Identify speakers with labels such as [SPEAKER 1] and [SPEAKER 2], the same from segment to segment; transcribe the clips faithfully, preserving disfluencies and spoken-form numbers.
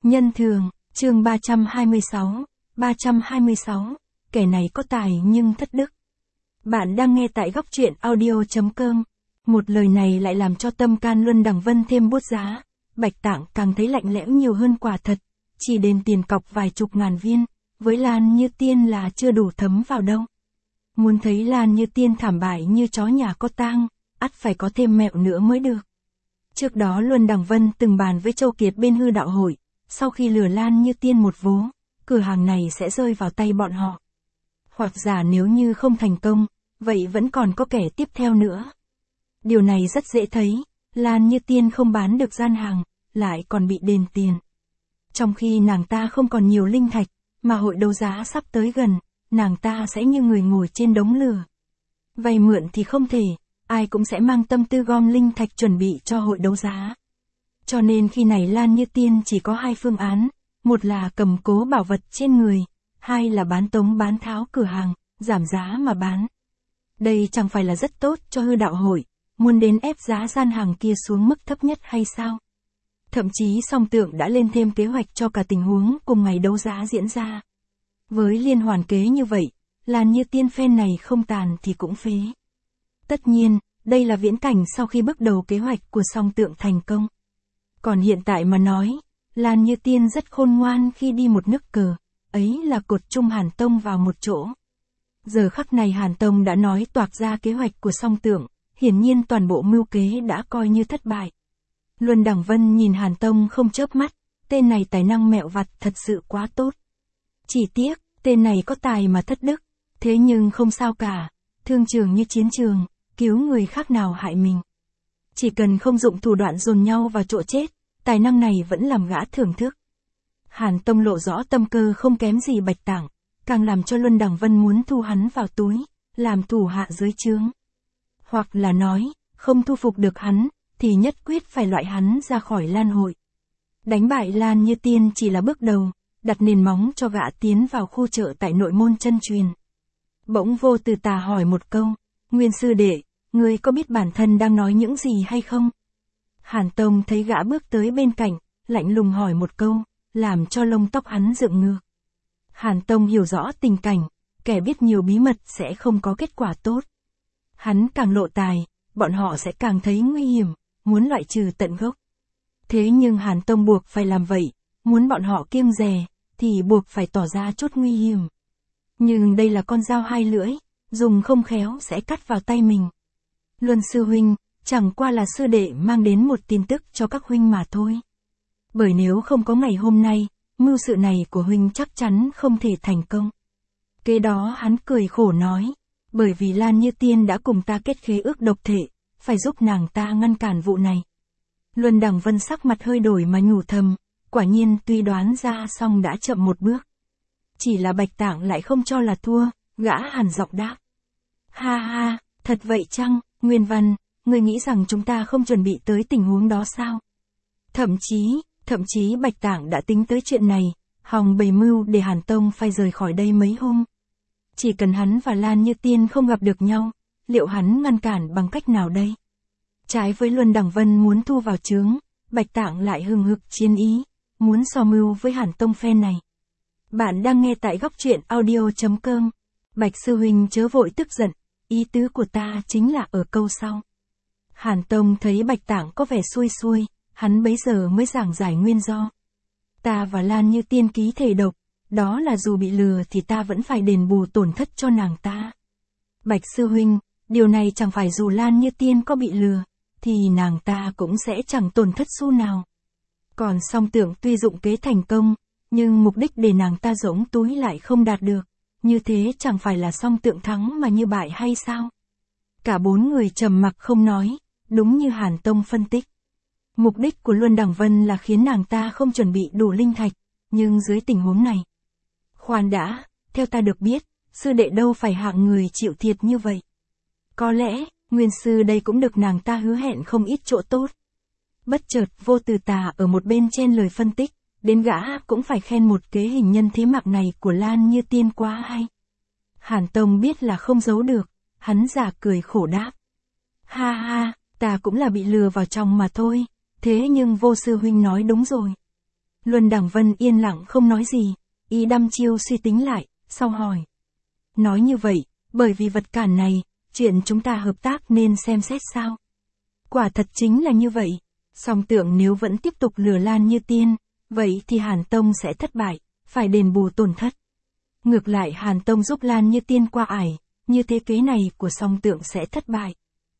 [SPEAKER 1] Nhân thường, chương ba trăm hai mươi sáu, ba trăm hai mươi sáu, kẻ này có tài nhưng thất đức. Bạn đang nghe tại góc truyện audio.com. Một lời này lại làm cho tâm can Luân Đằng Vân thêm buốt giá. Bạch Tạng càng thấy lạnh lẽo nhiều hơn quả thật. Chỉ đền tiền cọc vài chục ngàn viên, với Lan Như Tiên là chưa đủ thấm vào đâu. Muốn thấy Lan Như Tiên thảm bại như chó nhà có tang, ắt phải có thêm mẹo nữa mới được. Trước đó Luân Đằng Vân từng bàn với Châu Kiệt bên hư đạo hội, sau khi lừa Lan Như Tiên một vố, cửa hàng này sẽ rơi vào tay bọn họ. Hoặc giả nếu như không thành công, vậy vẫn còn có kẻ tiếp theo nữa. Điều này rất dễ thấy, Lan Như Tiên không bán được gian hàng, lại còn bị đền tiền. Trong khi nàng ta không còn nhiều linh thạch, mà hội đấu giá sắp tới gần, nàng ta sẽ như người ngồi trên đống lửa. Vay mượn thì không thể, ai cũng sẽ mang tâm tư gom linh thạch chuẩn bị cho hội đấu giá. Cho nên khi này Lan Như Tiên chỉ có hai phương án, một là cầm cố bảo vật trên người, hai là bán tống bán tháo cửa hàng, giảm giá mà bán. Đây chẳng phải là rất tốt cho hư đạo hội, muốn đến ép giá gian hàng kia xuống mức thấp nhất hay sao? Thậm chí song tượng đã lên thêm kế hoạch cho cả tình huống cùng ngày đấu giá diễn ra. Với liên hoàn kế như vậy, Lan Như Tiên phen này không tàn thì cũng phế. Tất nhiên, đây là viễn cảnh sau khi bước đầu kế hoạch của song tượng thành công. Còn hiện tại mà nói, Lan Như Tiên rất khôn ngoan khi đi một nước cờ, ấy là cột chung Hàn Tông vào một chỗ. Giờ khắc này Hàn Tông đã nói toạc ra kế hoạch của song tượng, hiển nhiên toàn bộ mưu kế đã coi như thất bại. Luân Đằng Vân nhìn Hàn Tông không chớp mắt, tên này tài năng mẹo vặt thật sự quá tốt. Chỉ tiếc, tên này có tài mà thất đức, thế nhưng không sao cả, thương trường như chiến trường, cứu người khác nào hại mình. Chỉ cần không dụng thủ đoạn dồn nhau vào chỗ chết, tài năng này vẫn làm gã thưởng thức. Hàn Tông lộ rõ tâm cơ không kém gì Bạch Tạng, càng làm cho Luân Đằng Vân muốn thu hắn vào túi, làm thủ hạ dưới trướng. Hoặc là nói, không thu phục được hắn, thì nhất quyết phải loại hắn ra khỏi Lan hội. Đánh bại Lan Như Tiên chỉ là bước đầu, đặt nền móng cho gã tiến vào khu chợ tại nội môn chân truyền. Bỗng Vô Từ Tà hỏi một câu, Nguyên sư đệ, ngươi có biết bản thân đang nói những gì hay không? Hàn Tông thấy gã bước tới bên cạnh, lạnh lùng hỏi một câu, làm cho lông tóc hắn dựng ngược. Hàn Tông hiểu rõ tình cảnh, kẻ biết nhiều bí mật sẽ không có kết quả tốt. Hắn càng lộ tài, bọn họ sẽ càng thấy nguy hiểm, muốn loại trừ tận gốc. Thế nhưng Hàn Tông buộc phải làm vậy, muốn bọn họ kiêng dè, thì buộc phải tỏ ra chút nguy hiểm. Nhưng đây là con dao hai lưỡi, dùng không khéo sẽ cắt vào tay mình. Luân sư huynh, chẳng qua là sư đệ mang đến một tin tức cho các huynh mà thôi. Bởi nếu không có ngày hôm nay, mưu sự này của huynh chắc chắn không thể thành công. Kế đó hắn cười khổ nói, bởi vì Lan Như Tiên đã cùng ta kết khế ước độc thể, phải giúp nàng ta ngăn cản vụ này. Luân Đằng Vân sắc mặt hơi đổi mà nhủ thầm, quả nhiên tuy đoán ra xong đã chậm một bước. Chỉ là Bạch Tạng lại không cho là thua, gã hàn giọng đáp. Ha ha, thật vậy chăng, Nguyên Văn, ngươi nghĩ rằng chúng ta không chuẩn bị tới tình huống đó sao? Thậm chí, thậm chí Bạch Tạng đã tính tới chuyện này, hòng bày mưu để Hàn Tông phải rời khỏi đây mấy hôm. Chỉ cần hắn và Lan Như Tiên không gặp được nhau, liệu hắn ngăn cản bằng cách nào đây? Trái với Luân Đằng Vân muốn thu vào trướng, Bạch Tạng lại hừng hực chiến ý, muốn so mưu với Hàn Tông phen này. Bạn đang nghe tại góc truyện audio.com. Bạch sư huynh chớ vội tức giận, ý tứ của ta chính là ở câu sau. Hàn Tông thấy Bạch Tạng có vẻ xuôi xuôi, hắn bấy giờ mới giảng giải nguyên do. Ta và Lan Như Tiên ký thể độc, đó là dù bị lừa thì ta vẫn phải đền bù tổn thất cho nàng ta. Bạch sư huynh, điều này chẳng phải dù Lan Như Tiên có bị lừa, thì nàng ta cũng sẽ chẳng tổn thất xu nào. Còn song tượng tuy dụng kế thành công, nhưng mục đích để nàng ta rỗng túi lại không đạt được, như thế chẳng phải là song tượng thắng mà như bại hay sao? Cả bốn người trầm mặc không nói, đúng như Hàn Tông phân tích. Mục đích của Luân Đằng Vân là khiến nàng ta không chuẩn bị đủ linh thạch, nhưng dưới tình huống này. Khoan đã, theo ta được biết, sư đệ đâu phải hạng người chịu thiệt như vậy. Có lẽ, Nguyên sư đây cũng được nàng ta hứa hẹn không ít chỗ tốt. Bất chợt Vô Từ Tà ở một bên trên lời phân tích, đến gã cũng phải khen một kế hình nhân thế mạc này của Lan Như Tiên quá hay. Hàn Tông biết là không giấu được, hắn giả cười khổ đáp. Ha ha, ta cũng là bị lừa vào trong mà thôi, thế nhưng Vô sư huynh nói đúng rồi. Luân Đằng Vân yên lặng không nói gì, y đăm chiêu suy tính lại, sau hỏi. Nói như vậy, bởi vì vật cản này, chuyện chúng ta hợp tác nên xem xét sao? Quả thật chính là như vậy. Song Tượng nếu vẫn tiếp tục lừa Lan Như Tiên, vậy thì Hàn Tông sẽ thất bại, phải đền bù tổn thất. Ngược lại Hàn Tông giúp Lan Như Tiên qua ải, như thế kế này của Song Tượng sẽ thất bại.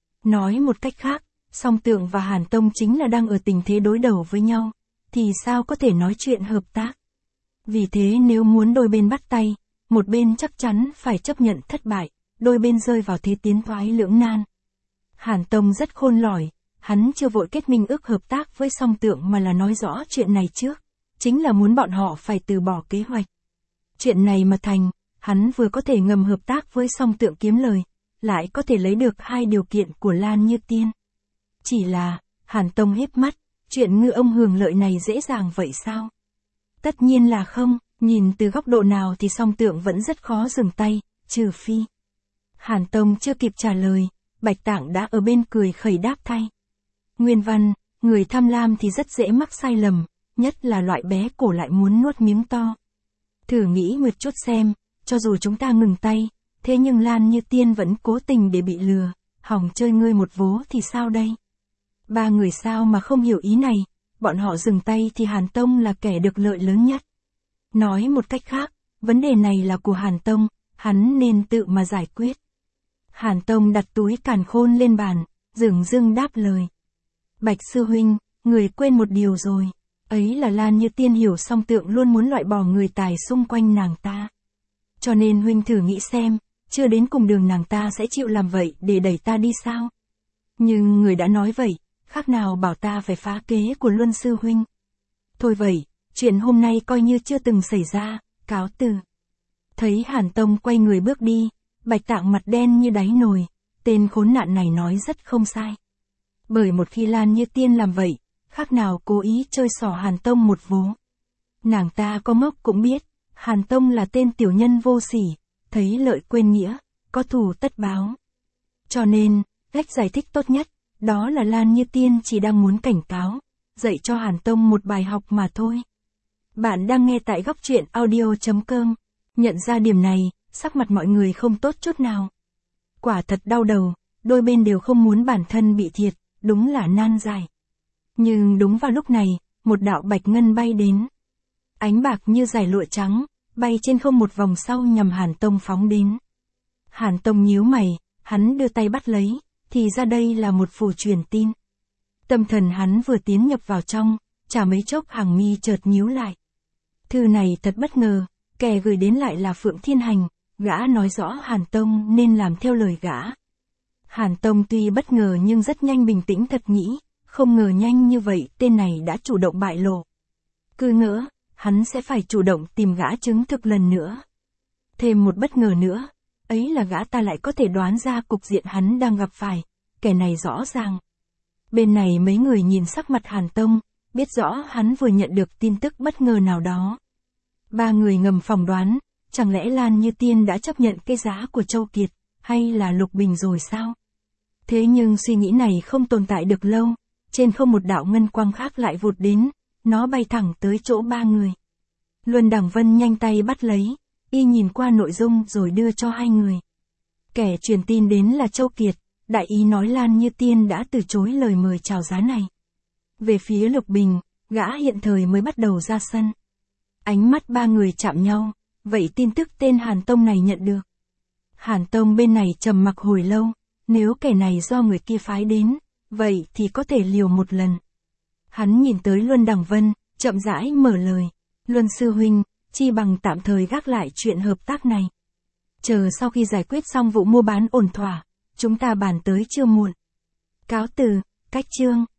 [SPEAKER 1] Nói một cách khác, Song Tượng và Hàn Tông chính là đang ở tình thế đối đầu với nhau, thì sao có thể nói chuyện hợp tác? Vì thế nếu muốn đôi bên bắt tay, một bên chắc chắn phải chấp nhận thất bại, đôi bên rơi vào thế tiến thoái lưỡng nan. Hàn Tông rất khôn lỏi, hắn chưa vội kết minh ước hợp tác với Song Tượng mà là nói rõ chuyện này trước, chính là muốn bọn họ phải từ bỏ kế hoạch. Chuyện này mà thành, hắn vừa có thể ngầm hợp tác với Song Tượng kiếm lời, lại có thể lấy được hai điều kiện của Lan Như Tiên. Chỉ là, Hàn Tông híp mắt, chuyện ngư ông hưởng lợi này dễ dàng vậy sao? Tất nhiên là không, nhìn từ góc độ nào thì Song Tượng vẫn rất khó dừng tay, trừ phi. Hàn Tông chưa kịp trả lời, Bạch Tạng đã ở bên cười khẩy đáp thay. Nguyên văn, người tham lam thì rất dễ mắc sai lầm, nhất là loại bé cổ lại muốn nuốt miếng to. Thử nghĩ một chút xem, cho dù chúng ta ngừng tay, thế nhưng Lan Như Tiên vẫn cố tình để bị lừa, hỏng chơi ngươi một vố thì sao đây? Ba người sao mà không hiểu ý này, bọn họ dừng tay thì Hàn Tông là kẻ được lợi lớn nhất. Nói một cách khác, vấn đề này là của Hàn Tông, hắn nên tự mà giải quyết. Hàn Tông đặt túi càn khôn lên bàn, dửng dưng đáp lời. Bạch sư huynh, người quên một điều rồi, ấy là Lan Như Tiên hiểu Song Tượng luôn muốn loại bỏ người tài xung quanh nàng ta. Cho nên huynh thử nghĩ xem, chưa đến cùng đường nàng ta sẽ chịu làm vậy để đẩy ta đi sao? Nhưng người đã nói vậy, khác nào bảo ta phải phá kế của Luân sư huynh. Thôi vậy, chuyện hôm nay coi như chưa từng xảy ra, cáo từ. Thấy Hàn Tông quay người bước đi, Bạch Tạng mặt đen như đáy nồi, tên khốn nạn này nói rất không sai. Bởi một khi Lan Như Tiên làm vậy, khác nào cố ý chơi xỏ Hàn Tông một vố. Nàng ta có ngốc cũng biết, Hàn Tông là tên tiểu nhân vô sỉ, thấy lợi quên nghĩa, có thù tất báo. Cho nên, cách giải thích tốt nhất, đó là Lan Như Tiên chỉ đang muốn cảnh cáo, dạy cho Hàn Tông một bài học mà thôi. Bạn đang nghe tại góc truyện audio chấm com. Nhận ra điểm này, sắc mặt mọi người không tốt chút nào. Quả thật đau đầu, đôi bên đều không muốn bản thân bị thiệt, đúng là nan giải. Nhưng đúng vào lúc này, một đạo bạch ngân bay đến. Ánh bạc như dải lụa trắng, bay trên không một vòng sau nhằm Hàn Tông phóng đến. Hàn Tông nhíu mày, hắn đưa tay bắt lấy, thì ra đây là một phù truyền tin. Tâm thần hắn vừa tiến nhập vào trong, chả mấy chốc hàng mi chợt nhíu lại. Thư này thật bất ngờ, kẻ gửi đến lại là Phượng Thiên Hành, gã nói rõ Hàn Tông nên làm theo lời gã. Hàn Tông tuy bất ngờ nhưng rất nhanh bình tĩnh thật nghĩ, không ngờ nhanh như vậy tên này đã chủ động bại lộ. Cứ ngỡ, hắn sẽ phải chủ động tìm gã chứng thực lần nữa. Thêm một bất ngờ nữa, ấy là gã ta lại có thể đoán ra cục diện hắn đang gặp phải, kẻ này rõ ràng. Bên này mấy người nhìn sắc mặt Hàn Tông, biết rõ hắn vừa nhận được tin tức bất ngờ nào đó. Ba người ngầm phỏng đoán, chẳng lẽ Lan Như Tiên đã chấp nhận cái giá của Châu Kiệt, hay là Lục Bình rồi sao? Thế nhưng suy nghĩ này không tồn tại được lâu, trên không một đạo ngân quang khác lại vụt đến, nó bay thẳng tới chỗ ba người. Luân Đằng Vân nhanh tay bắt lấy, y nhìn qua nội dung rồi đưa cho hai người. Kẻ truyền tin đến là Châu Kiệt, đại ý nói Lan Như Tiên đã từ chối lời mời chào giá này. Về phía Lục Bình, gã hiện thời mới bắt đầu ra sân. Ánh mắt ba người chạm nhau, vậy tin tức tên Hàn Tông này nhận được. Hàn Tông bên này trầm mặc hồi lâu, nếu kẻ này do người kia phái đến, vậy thì có thể liều một lần. Hắn nhìn tới Luân Đằng Vân, chậm rãi mở lời. Luân sư huynh, chi bằng tạm thời gác lại chuyện hợp tác này. Chờ sau khi giải quyết xong vụ mua bán ổn thỏa, chúng ta bàn tới chưa muộn. Cáo từ, cách chương.